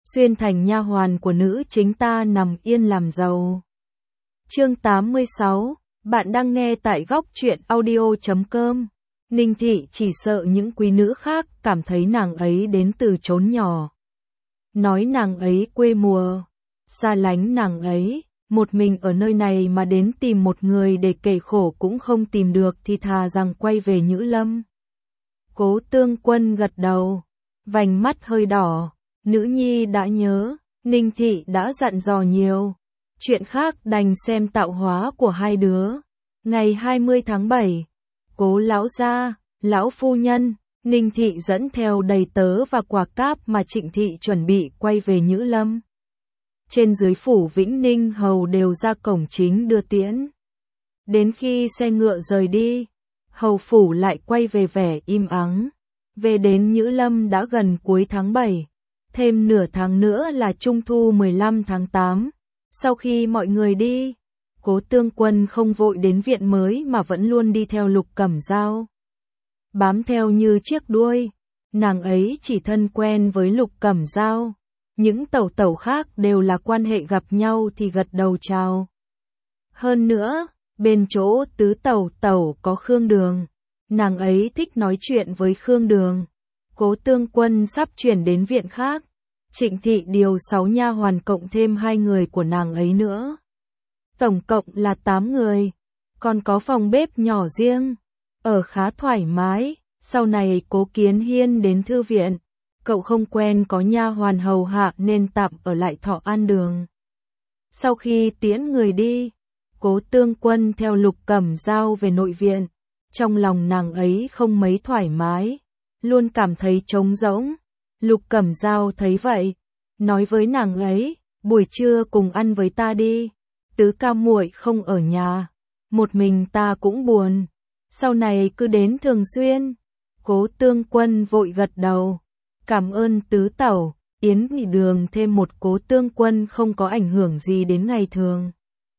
xuyên thành nha hoàn của nữ chính ta nằm yên làm giàu. Chương 86, bạn đang nghe tại góc truyện audio.com. Ninh Thị chỉ sợ những quý nữ khác cảm thấy nàng ấy đến từ chốn nhỏ. Nói nàng ấy quê mùa, xa lánh nàng ấy, một mình ở nơi này mà đến tìm một người để kể khổ cũng không tìm được thì thà rằng quay về Nhữ Lâm. Cố Tương Quân gật đầu, vành mắt hơi đỏ, nữ nhi đã nhớ, Ninh Thị đã dặn dò nhiều. Chuyện khác đành xem tạo hóa của hai đứa. Ngày 20 tháng 7, Cố lão gia, lão phu nhân, Ninh Thị dẫn theo đầy tớ và quà cáp mà Trịnh Thị chuẩn bị quay về Nhữ Lâm. Trên dưới phủ Vĩnh Ninh hầu đều ra cổng chính đưa tiễn. Đến khi xe ngựa rời đi, hầu phủ lại quay về vẻ im ắng. Về đến Nhữ Lâm đã gần cuối tháng 7, thêm nửa tháng nữa là Trung thu 15 tháng 8. Sau khi mọi người đi, Cố Tương Quân không vội đến viện mới mà vẫn luôn đi theo Lục Cẩm Dao. Bám theo như chiếc đuôi, nàng ấy chỉ thân quen với Lục Cẩm Dao. Những tẩu tẩu khác đều là quan hệ gặp nhau thì gật đầu chào. Hơn nữa, bên chỗ tứ tẩu tẩu có Khương Đường, nàng ấy thích nói chuyện với Khương Đường. Cố Tương Quân sắp chuyển đến viện khác, Trịnh Thị điều 6 nha hoàn cộng thêm 2 người của nàng ấy nữa. Tổng cộng là 8 người, còn có phòng bếp nhỏ riêng, ở khá thoải mái. Sau này Cố Kiến Hiên đến thư viện, cậu không quen có nha hoàn hầu hạ nên tạm ở lại Thọ An Đường. Sau khi tiễn người đi, Cố Tương Quân theo Lục Cẩm Dao về nội viện, trong lòng nàng ấy không mấy thoải mái, luôn cảm thấy trống rỗng. Lục Cẩm Dao thấy vậy, nói với nàng ấy, buổi trưa cùng ăn với ta đi, Tứ ca muội không ở nhà, một mình ta cũng buồn, sau này cứ đến thường xuyên. Cố Tương Quân vội gật đầu, cảm ơn tứ tẩu. Yến nghỉ đường thêm một Cố Tương Quân không có ảnh hưởng gì đến ngày thường.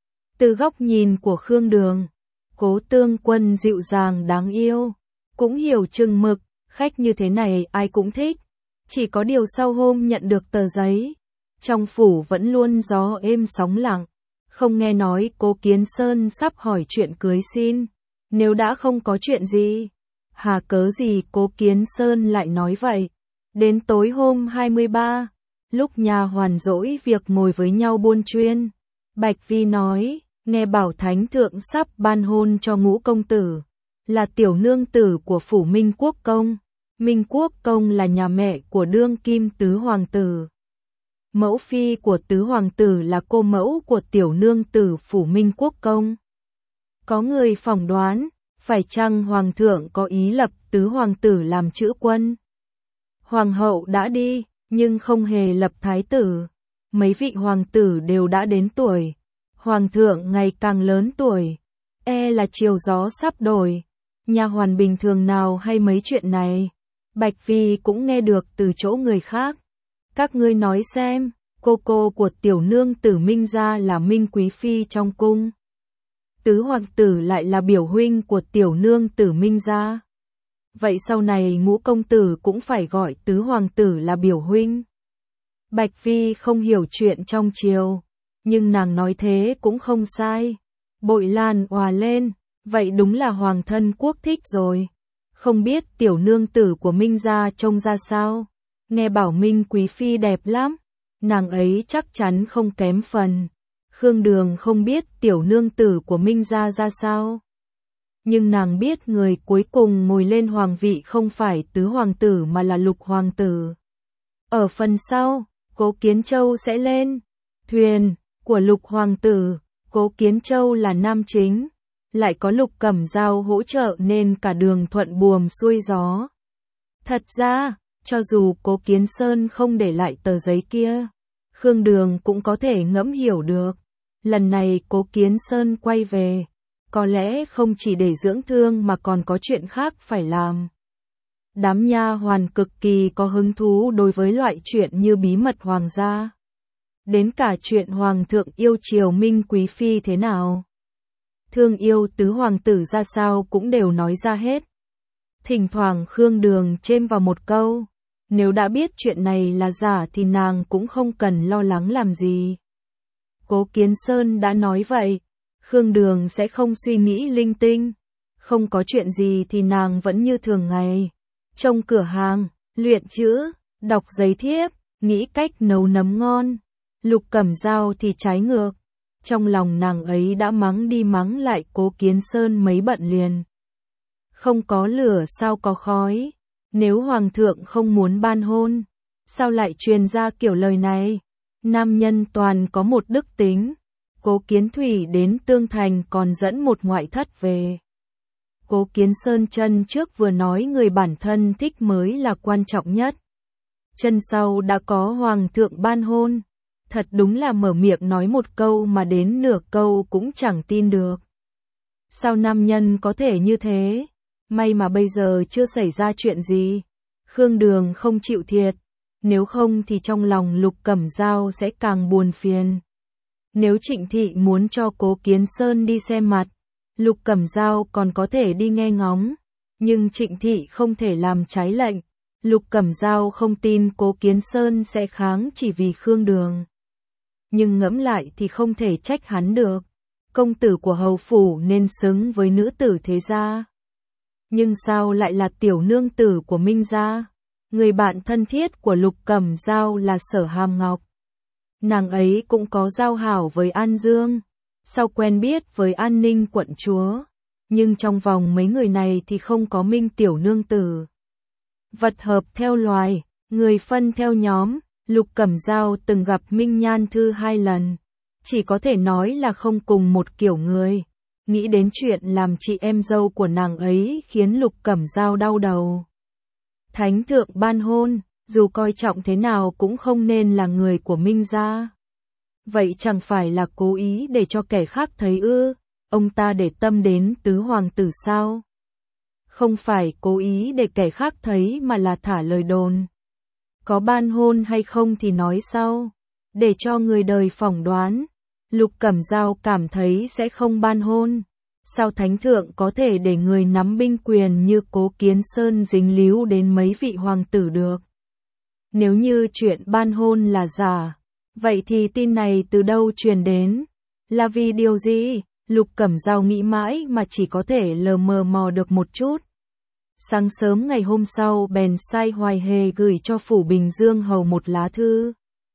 Từ góc nhìn của Khương Đường, Cố Tương Quân dịu dàng đáng yêu, cũng hiểu chừng mực, khách như thế này ai cũng thích. Chỉ có điều sau hôm nhận được tờ giấy, trong phủ vẫn luôn gió êm sóng lặng, không nghe nói Cố Kiến Sơn sắp hỏi chuyện cưới xin. Nếu đã không có chuyện gì, hà cớ gì Cố Kiến Sơn lại nói vậy. Đến tối hôm 23, lúc nha hoàn dỗi việc ngồi với nhau buôn chuyên, Bạch Vi nói, nghe bảo Thánh Thượng sắp ban hôn cho Ngũ công tử, là tiểu nương tử của phủ Minh Quốc công. Minh Quốc công là nhà mẹ của đương kim tứ hoàng tử. Mẫu phi của tứ hoàng tử là cô mẫu của tiểu nương tử phủ Minh Quốc công. Có người phỏng đoán, phải chăng hoàng thượng có ý lập tứ hoàng tử làm chữ quân? Hoàng hậu đã đi, nhưng không hề lập thái tử. Mấy vị hoàng tử đều đã đến tuổi. Hoàng thượng ngày càng lớn tuổi, là chiều gió sắp đổi. Nha hoàn bình thường nào hay mấy chuyện này? Bạch Vi cũng nghe được từ chỗ người khác. Các ngươi nói xem, cô của tiểu nương tử Minh gia là Minh quý phi trong cung. Tứ hoàng tử lại là biểu huynh của tiểu nương tử Minh gia. Vậy sau này Ngũ công tử cũng phải gọi tứ hoàng tử là biểu huynh. Bạch Vi không hiểu chuyện trong triều, nhưng nàng nói thế cũng không sai. Bội Lan òa lên, vậy đúng là hoàng thân quốc thích rồi. Không biết tiểu nương tử của Minh gia trông ra sao? Nghe bảo Minh quý phi đẹp lắm, nàng ấy chắc chắn không kém phần. Khương Đường không biết tiểu nương tử của Minh gia ra sao, nhưng nàng biết người cuối cùng ngồi lên hoàng vị không phải tứ hoàng tử mà là Lục hoàng tử. Ở phần sau, Cố Kiến Châu sẽ lên thuyền của Lục hoàng tử. Cố Kiến Châu là nam chính, lại có Lục Cẩm Dao hỗ trợ nên cả đường thuận buồm xuôi gió. Thật ra, cho dù Cố Kiến Sơn không để lại tờ giấy kia, Khương Đường cũng có thể ngẫm hiểu được. Lần này Cố Kiến Sơn quay về, có lẽ không chỉ để dưỡng thương mà còn có chuyện khác phải làm. Đám nha hoàn cực kỳ có hứng thú đối với loại chuyện như bí mật hoàng gia. Đến cả chuyện hoàng thượng yêu chiều Minh quý phi thế nào, thương yêu tứ hoàng tử ra sao cũng đều nói ra hết. Thỉnh thoảng Khương Đường chêm vào một câu, Nếu đã biết chuyện này là giả thì nàng cũng không cần lo lắng làm gì. Cố Kiến Sơn đã nói vậy, Khương Đường sẽ không suy nghĩ linh tinh. Không có chuyện gì thì nàng vẫn như thường ngày. Trông cửa hàng, luyện chữ, đọc giấy thiếp, nghĩ cách nấu nấm ngon. Lục Cẩm Dao thì trái ngược. Trong lòng nàng ấy đã mắng đi mắng lại Cố Kiến Sơn mấy bận liền. Không có lửa sao có khói. Nếu Hoàng thượng không muốn ban hôn, sao lại truyền ra kiểu lời này? Nam nhân toàn có một đức tính. Cố Kiến Thủy đến Tương Thành còn dẫn một ngoại thất về. Cố Kiến Sơn chân trước vừa nói người bản thân thích mới là quan trọng nhất. Chân sau đã có Hoàng thượng ban hôn. Thật đúng là mở miệng nói một câu mà đến nửa câu cũng chẳng tin được. Sao nam nhân có thể như thế? May mà bây giờ chưa xảy ra chuyện gì. Khương Đường không chịu thiệt. Nếu không thì trong lòng Lục Cẩm Dao sẽ càng buồn phiền. Nếu Trịnh Thị muốn cho Cố Kiến Sơn đi xem mặt, Lục Cẩm Dao còn có thể đi nghe ngóng. Nhưng Trịnh Thị không thể làm trái lệnh. Lục Cẩm Dao không tin Cố Kiến Sơn sẽ kháng chỉ vì Khương Đường. Nhưng ngẫm lại thì không thể trách hắn được. Công tử của hầu phủ nên xứng với nữ tử thế gia. Nhưng sao lại là tiểu nương tử của Minh gia? Người bạn thân thiết của Lục Cẩm Dao là Sở Hàm Ngọc. Nàng ấy cũng có giao hảo với An Dương, sau quen biết với An Ninh quận chúa. Nhưng trong vòng mấy người này thì không có Minh tiểu nương tử. Vật hợp theo loài, người phân theo nhóm. Lục Cẩm Dao từng gặp Minh Nhan Thư 2 lần. Chỉ có thể nói là không cùng một kiểu người. Nghĩ đến chuyện làm chị em dâu của nàng ấy khiến Lục Cẩm Dao đau đầu. Thánh thượng ban hôn, dù coi trọng thế nào cũng không nên là người của Minh gia. Vậy chẳng phải là cố ý để cho kẻ khác thấy ư? Ông ta để tâm đến tứ hoàng tử sao? Không phải cố ý để kẻ khác thấy mà là thả lời đồn. Có ban hôn hay không thì nói sau, để cho người đời phỏng đoán. Lục Cẩm Dao cảm thấy sẽ không ban hôn. Sao thánh thượng có thể để người nắm binh quyền như Cố Kiến Sơn dính líu đến mấy vị hoàng tử được? Nếu như chuyện ban hôn là giả, vậy thì tin này từ đâu truyền đến? Là vì điều gì? Lục Cẩm Dao nghĩ mãi mà chỉ có thể lờ mờ mò được một chút. Sáng sớm ngày hôm sau bèn sai Hoài Hề gửi cho Phủ Bình Dương hầu một lá thư.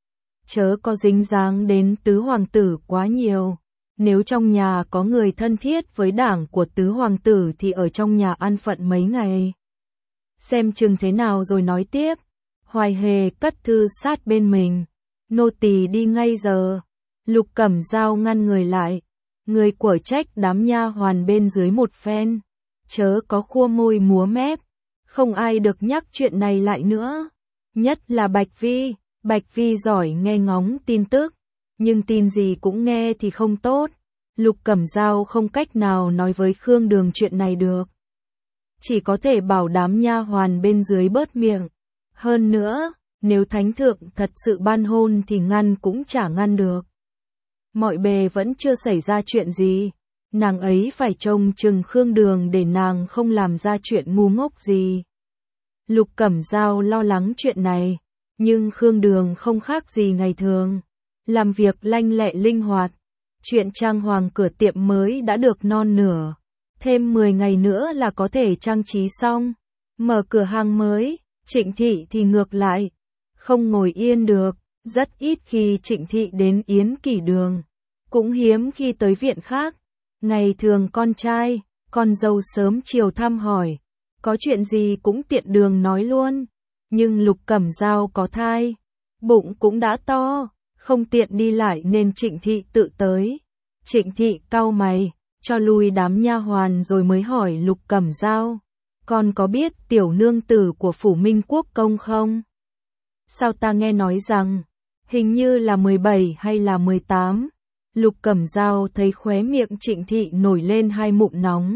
Chớ có dính dáng đến tứ hoàng tử quá nhiều. Nếu trong nhà có người thân thiết với đảng của tứ hoàng tử thì ở trong nhà ăn phận mấy ngày. Xem chừng thế nào rồi nói tiếp. Hoài Hề cất thư sát bên mình. Nô tỳ đi ngay giờ. Lục Cẩm Dao ngăn người lại. Người của trách đám nha hoàn bên dưới một phen. Chớ có khua môi múa mép. Không ai được nhắc chuyện này lại nữa. Nhất là Bạch Vi. Bạch Vi giỏi nghe ngóng tin tức. Nhưng tin gì cũng nghe thì không tốt. Lục Cẩm Dao không cách nào nói với Khương Đường chuyện này được. Chỉ có thể bảo đám nha hoàn bên dưới bớt miệng. Hơn nữa, nếu thánh thượng thật sự ban hôn thì ngăn cũng chả ngăn được. Mọi bề vẫn chưa xảy ra chuyện gì. Nàng ấy phải trông chừng Khương Đường để nàng không làm ra chuyện ngu ngốc gì. Lục Cẩm Dao lo lắng chuyện này. Nhưng Khương Đường không khác gì ngày thường. Làm việc lanh lẹ linh hoạt. Chuyện trang hoàng cửa tiệm mới đã được non nửa. Thêm 10 ngày nữa là có thể trang trí xong. Mở cửa hàng mới. Trịnh Thị thì ngược lại. Không ngồi yên được. Rất ít khi Trịnh Thị đến Yến Kỷ Đường. Cũng hiếm khi tới viện khác. Ngày thường con trai, con dâu sớm chiều thăm hỏi. Có chuyện gì cũng tiện đường nói luôn. Nhưng Lục Cẩm Dao có thai. Bụng cũng đã to. Không tiện đi lại nên Trịnh Thị tự tới. Trịnh Thị cau mày, cho lui đám nha hoàn rồi mới hỏi Lục Cẩm Dao. Con có biết tiểu nương tử của Phủ Minh Quốc công không? Sao ta nghe nói rằng, hình như là 17 hay là 18. Lục Cẩm Dao thấy khóe miệng Trịnh Thị nổi lên hai mụn nóng.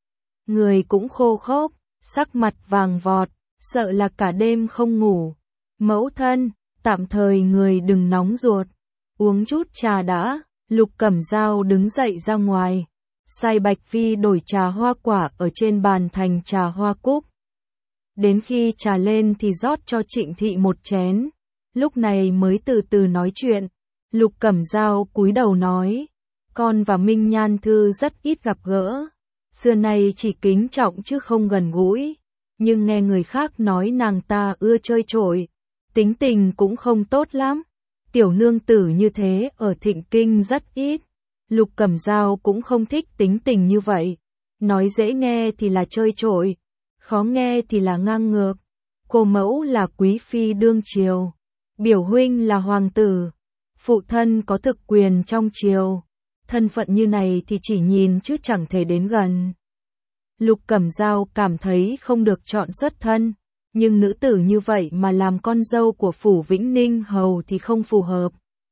Người cũng khô khốc, sắc mặt vàng vọt, sợ là cả đêm không ngủ. Mẫu thân, tạm thời người đừng nóng ruột. Uống chút trà đã. Lục Cẩm Dao đứng dậy ra ngoài. Sai Bạch Vi đổi trà hoa quả ở trên bàn thành trà hoa cúc. Đến khi trà lên thì rót cho Trịnh Thị một chén, lúc này mới từ từ nói chuyện. Lục Cẩm Dao cúi đầu nói, con và Minh Nhan Thư rất ít gặp gỡ, xưa nay chỉ kính trọng chứ không gần gũi, nhưng nghe người khác nói nàng ta ưa chơi chổi, tính tình cũng không tốt lắm. Tiểu nương tử như thế ở Thịnh Kinh rất ít. Lục Cẩm Dao cũng không thích tính tình như vậy. Nói dễ nghe thì là chơi chổi, khó nghe thì là ngang ngược. Cô mẫu là quý phi đương triều, biểu huynh là hoàng tử, phụ thân có thực quyền trong triều. Thân phận như này thì chỉ nhìn chứ chẳng thể đến gần. Lục Cẩm Dao cảm thấy không được chọn xuất thân, nhưng nữ tử như vậy mà làm con dâu của phủ Vĩnh Ninh Hầu thì không phù hợp.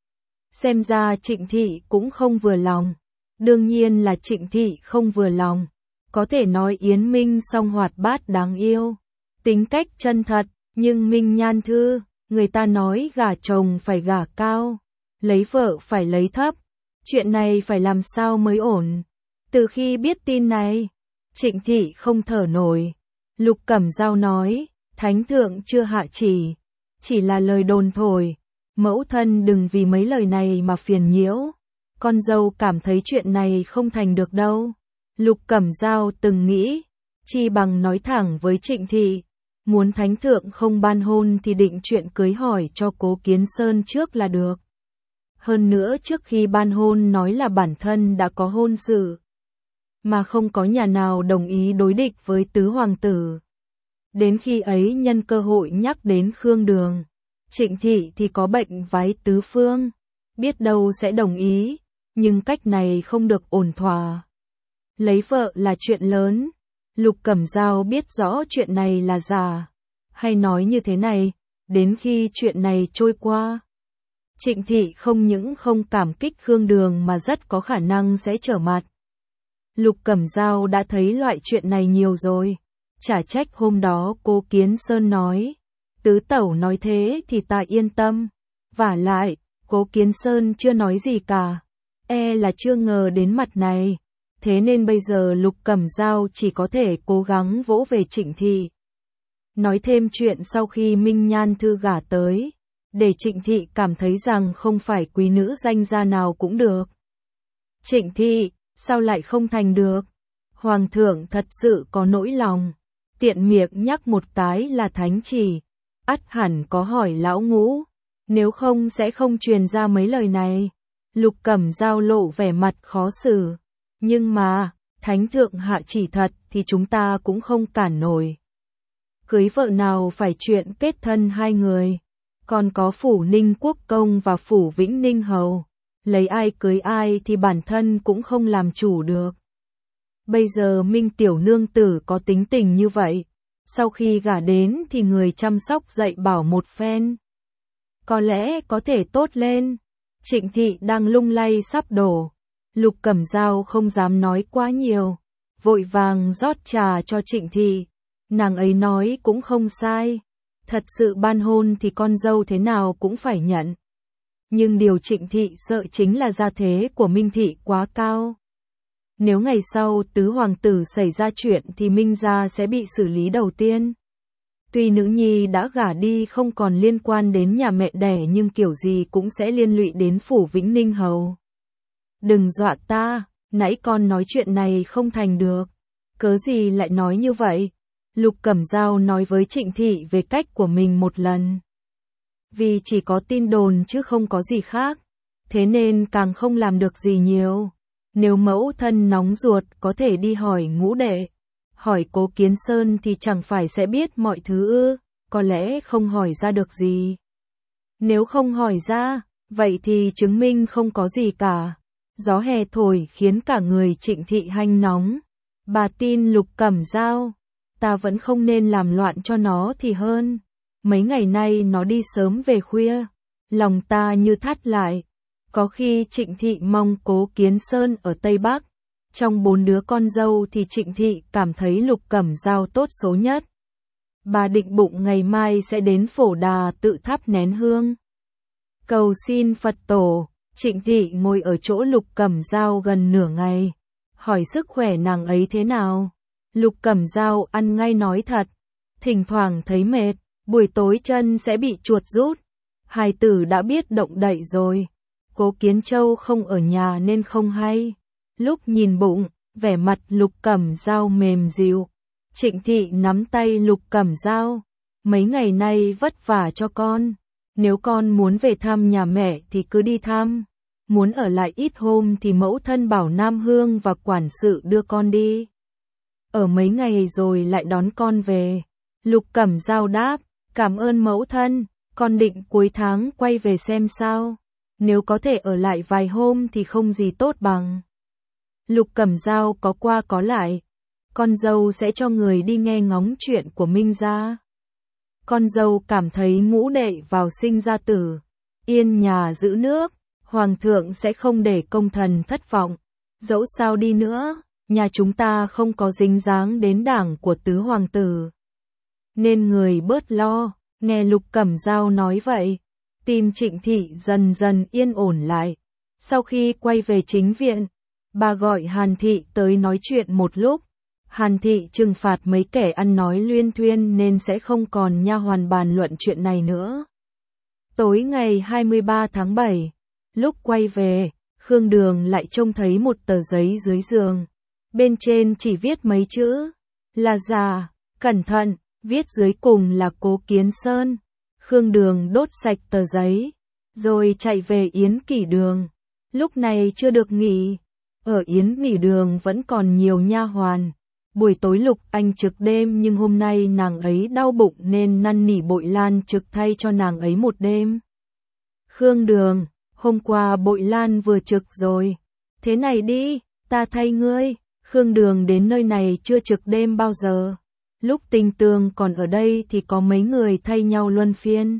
Xem ra Trịnh Thị cũng không vừa lòng. Đương nhiên là Trịnh Thị không vừa lòng. Có thể nói Yến Minh song hoạt bát đáng yêu, tính cách chân thật, nhưng Minh Nhan Thư, người ta nói gả chồng phải gả cao, lấy vợ phải lấy thấp. Chuyện này phải làm sao mới ổn. Từ khi biết tin này, Trịnh Thị không thở nổi. Lục Cẩm Dao nói, Thánh thượng chưa hạ chỉ là lời đồn thổi. Mẫu thân đừng vì mấy lời này mà phiền nhiễu. Con dâu cảm thấy chuyện này không thành được đâu. Lục Cẩm Dao từng nghĩ, chi bằng nói thẳng với Trịnh Thị, muốn Thánh thượng không ban hôn thì định chuyện cưới hỏi cho Cố Kiến Sơn trước là được. Hơn nữa trước khi ban hôn nói là bản thân đã có hôn sự, mà không có nhà nào đồng ý đối địch với tứ hoàng tử. Đến khi ấy nhân cơ hội nhắc đến Khương Đường, Trịnh Thị thì có bệnh vái tứ phương, biết đâu sẽ đồng ý, nhưng cách này không được ổn thỏa. Lấy vợ là chuyện lớn, Lục Cẩm Dao biết rõ chuyện này là giả, hay nói như thế này, đến khi chuyện này trôi qua, Trịnh Thị không những không cảm kích Khương Đường mà rất có khả năng sẽ trở mặt. Lục Cẩm Dao đã thấy loại chuyện này nhiều rồi, chả trách hôm đó Cố Kiến Sơn nói, tứ tẩu nói thế thì ta yên tâm, vả lại, Cố Kiến Sơn chưa nói gì cả, là chưa ngờ đến mặt này, thế nên bây giờ Lục Cẩm Dao chỉ có thể cố gắng vỗ về Trịnh Thị. Nói thêm chuyện sau khi Minh Nhan Thư gả tới, để Trịnh Thị cảm thấy rằng không phải quý nữ danh gia nào cũng được. Trịnh Thị, sao lại không thành được? Hoàng thượng thật sự có nỗi lòng, tiện miệng nhắc một cái là thánh chỉ, ắt hẳn có hỏi lão Ngũ, nếu không sẽ không truyền ra mấy lời này. Lục Cẩm Dao lộ vẻ mặt khó xử, nhưng mà, thánh thượng hạ chỉ thật thì chúng ta cũng không cản nổi. Cưới vợ nào phải chuyện kết thân hai người, còn có phủ Ninh Quốc Công và phủ Vĩnh Ninh Hầu, lấy ai cưới ai thì bản thân cũng không làm chủ được. Bây giờ Minh tiểu nương tử có tính tình như vậy, sau khi gả đến thì người chăm sóc dạy bảo một phen, có lẽ có thể tốt lên. Trịnh Thị đang lung lay sắp đổ, Lục Cẩm Dao không dám nói quá nhiều, vội vàng rót trà cho Trịnh Thị. Nàng ấy nói cũng không sai, thật sự ban hôn thì con dâu thế nào cũng phải nhận. Nhưng điều Trịnh Thị sợ chính là gia thế của Minh Thị quá cao. Nếu ngày sau tứ hoàng tử xảy ra chuyện thì Minh gia sẽ bị xử lý đầu tiên. Tuy nữ nhi đã gả đi không còn liên quan đến nhà mẹ đẻ nhưng kiểu gì cũng sẽ liên lụy đến phủ Vĩnh Ninh Hầu. Đừng dọa ta, nãy con nói chuyện này không thành được. Cớ gì lại nói như vậy? Lục Cẩm Dao nói với Trịnh Thị về cách của mình một lần. Vì chỉ có tin đồn chứ không có gì khác, thế nên càng không làm được gì nhiều. Nếu mẫu thân nóng ruột có thể đi hỏi Ngũ đệ, hỏi Cố Kiến Sơn thì chẳng phải sẽ biết mọi thứ ư, có lẽ không hỏi ra được gì. Nếu không hỏi ra, vậy thì chứng minh không có gì cả. Gió hè thổi khiến cả người Trịnh Thị hanh nóng. Bà tin Lục Cẩm Dao, ta vẫn không nên làm loạn cho nó thì hơn. Mấy ngày nay nó đi sớm về khuya, lòng ta như thắt lại. Có khi Trịnh Thị mong Cố Kiến Sơn ở Tây Bắc. Trong 4 đứa con dâu thì Trịnh Thị cảm thấy Lục Cẩm Dao tốt số nhất. Bà định bụng ngày mai sẽ đến Phổ Đà tự thắp nén hương, cầu xin Phật tổ. Trịnh Thị ngồi ở chỗ Lục Cẩm Dao gần nửa ngày, hỏi sức khỏe nàng ấy thế nào. Lục Cẩm Dao ăn ngay nói thật, thỉnh thoảng thấy mệt, buổi tối chân sẽ bị chuột rút. Hài tử đã biết động đậy rồi. Cố Kiến Châu không ở nhà nên không hay. Lúc nhìn bụng, vẻ mặt Lục Cẩm Dao mềm dịu. Trịnh Thị nắm tay Lục Cẩm Dao. Mấy ngày nay vất vả cho con. Nếu con muốn về thăm nhà mẹ thì cứ đi thăm. Muốn ở lại ít hôm thì mẫu thân bảo Nam Hương và quản sự đưa con đi. Ở mấy ngày rồi lại đón con về. Lục Cẩm Dao đáp, cảm ơn mẫu thân, con định cuối tháng quay về xem sao. Nếu có thể ở lại vài hôm thì không gì tốt bằng. Lục Cẩm Dao có qua có lại. Con dâu sẽ cho người đi nghe ngóng chuyện của Minh gia. Con dâu cảm thấy ngũ đệ vào sinh ra tử. Yên nhà giữ nước, hoàng thượng sẽ không để công thần thất vọng. Dẫu sao đi nữa, nhà chúng ta không có dính dáng đến đảng của tứ hoàng tử. Nên người bớt lo, nghe Lục Cẩm Dao nói vậy. Tim Trịnh Thị dần dần yên ổn lại. Sau khi quay về chính viện, bà gọi Hàn Thị tới nói chuyện một lúc. Hàn Thị trừng phạt mấy kẻ ăn nói luyên thuyên nên sẽ không còn nha hoàn bàn luận chuyện này nữa. Tối ngày 23 tháng 7, lúc quay về, Khương Đường lại trông thấy một tờ giấy dưới giường. Bên trên chỉ viết mấy chữ, là già, cẩn thận, viết dưới cùng là Cố Kiến Sơn. Khương Đường đốt sạch tờ giấy, rồi chạy về Yến Kỷ Đường. Lúc này chưa được nghỉ, ở Yến Kỷ Đường vẫn còn nhiều nha hoàn. Buổi tối Lục Anh trực đêm nhưng hôm nay nàng ấy đau bụng nên năn nỉ Bội Lan trực thay cho nàng ấy một đêm. Khương Đường, hôm qua Bội Lan vừa trực rồi. Thế này đi, ta thay ngươi. Khương Đường đến nơi này chưa trực đêm bao giờ. Lúc Tinh Tường còn ở đây thì có mấy người thay nhau luân phiên.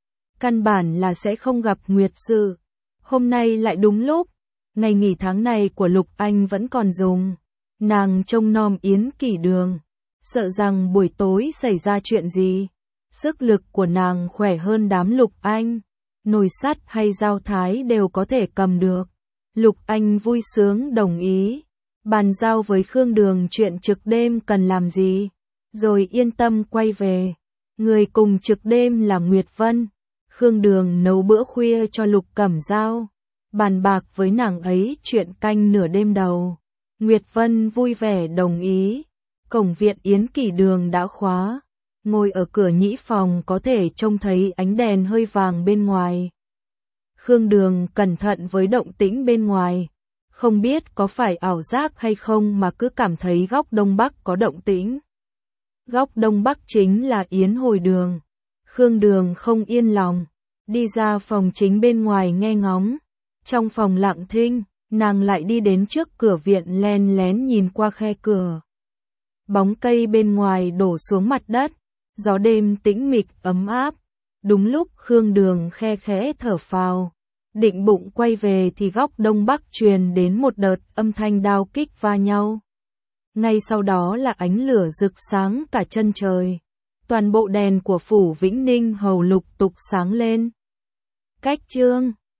Căn bản là sẽ không gặp nguyệt sự. Hôm nay lại đúng lúc. Ngày nghỉ tháng này của Lục Anh vẫn còn dùng. Nàng trông nom Yến Kỷ Đường. Sợ rằng buổi tối xảy ra chuyện gì. Sức lực của nàng khỏe hơn đám Lục Anh. Nồi sắt hay dao thái đều có thể cầm được. Lục Anh vui sướng đồng ý. Bàn giao với Khương Đường chuyện trực đêm cần làm gì. Rồi yên tâm quay về. Người cùng trực đêm là Nguyệt Vân. Khương Đường nấu bữa khuya cho Lục Cẩm Dao. Bàn bạc với nàng ấy chuyện canh nửa đêm đầu. Nguyệt Vân vui vẻ đồng ý. Cổng viện Yến Kỷ Đường đã khóa. Ngồi ở cửa nhĩ phòng có thể trông thấy ánh đèn hơi vàng bên ngoài. Khương Đường cẩn thận với động tĩnh bên ngoài. Không biết có phải ảo giác hay không mà cứ cảm thấy góc đông bắc có động tĩnh. Góc đông bắc chính là Yến Hồi Đường. Khương Đường không yên lòng. Đi ra phòng chính bên ngoài nghe ngóng. Trong phòng lặng thinh, nàng lại đi đến trước cửa viện len lén nhìn qua khe cửa. Bóng cây bên ngoài đổ xuống mặt đất. Gió đêm tĩnh mịch ấm áp. Đúng lúc Khương Đường khe khẽ thở phào. Định bụng quay về thì góc đông bắc truyền đến một đợt âm thanh đao kích va nhau. Ngay sau đó là ánh lửa rực sáng cả chân trời. Toàn bộ đèn của phủ Vĩnh Ninh Hầu lục tục sáng lên. Cách chương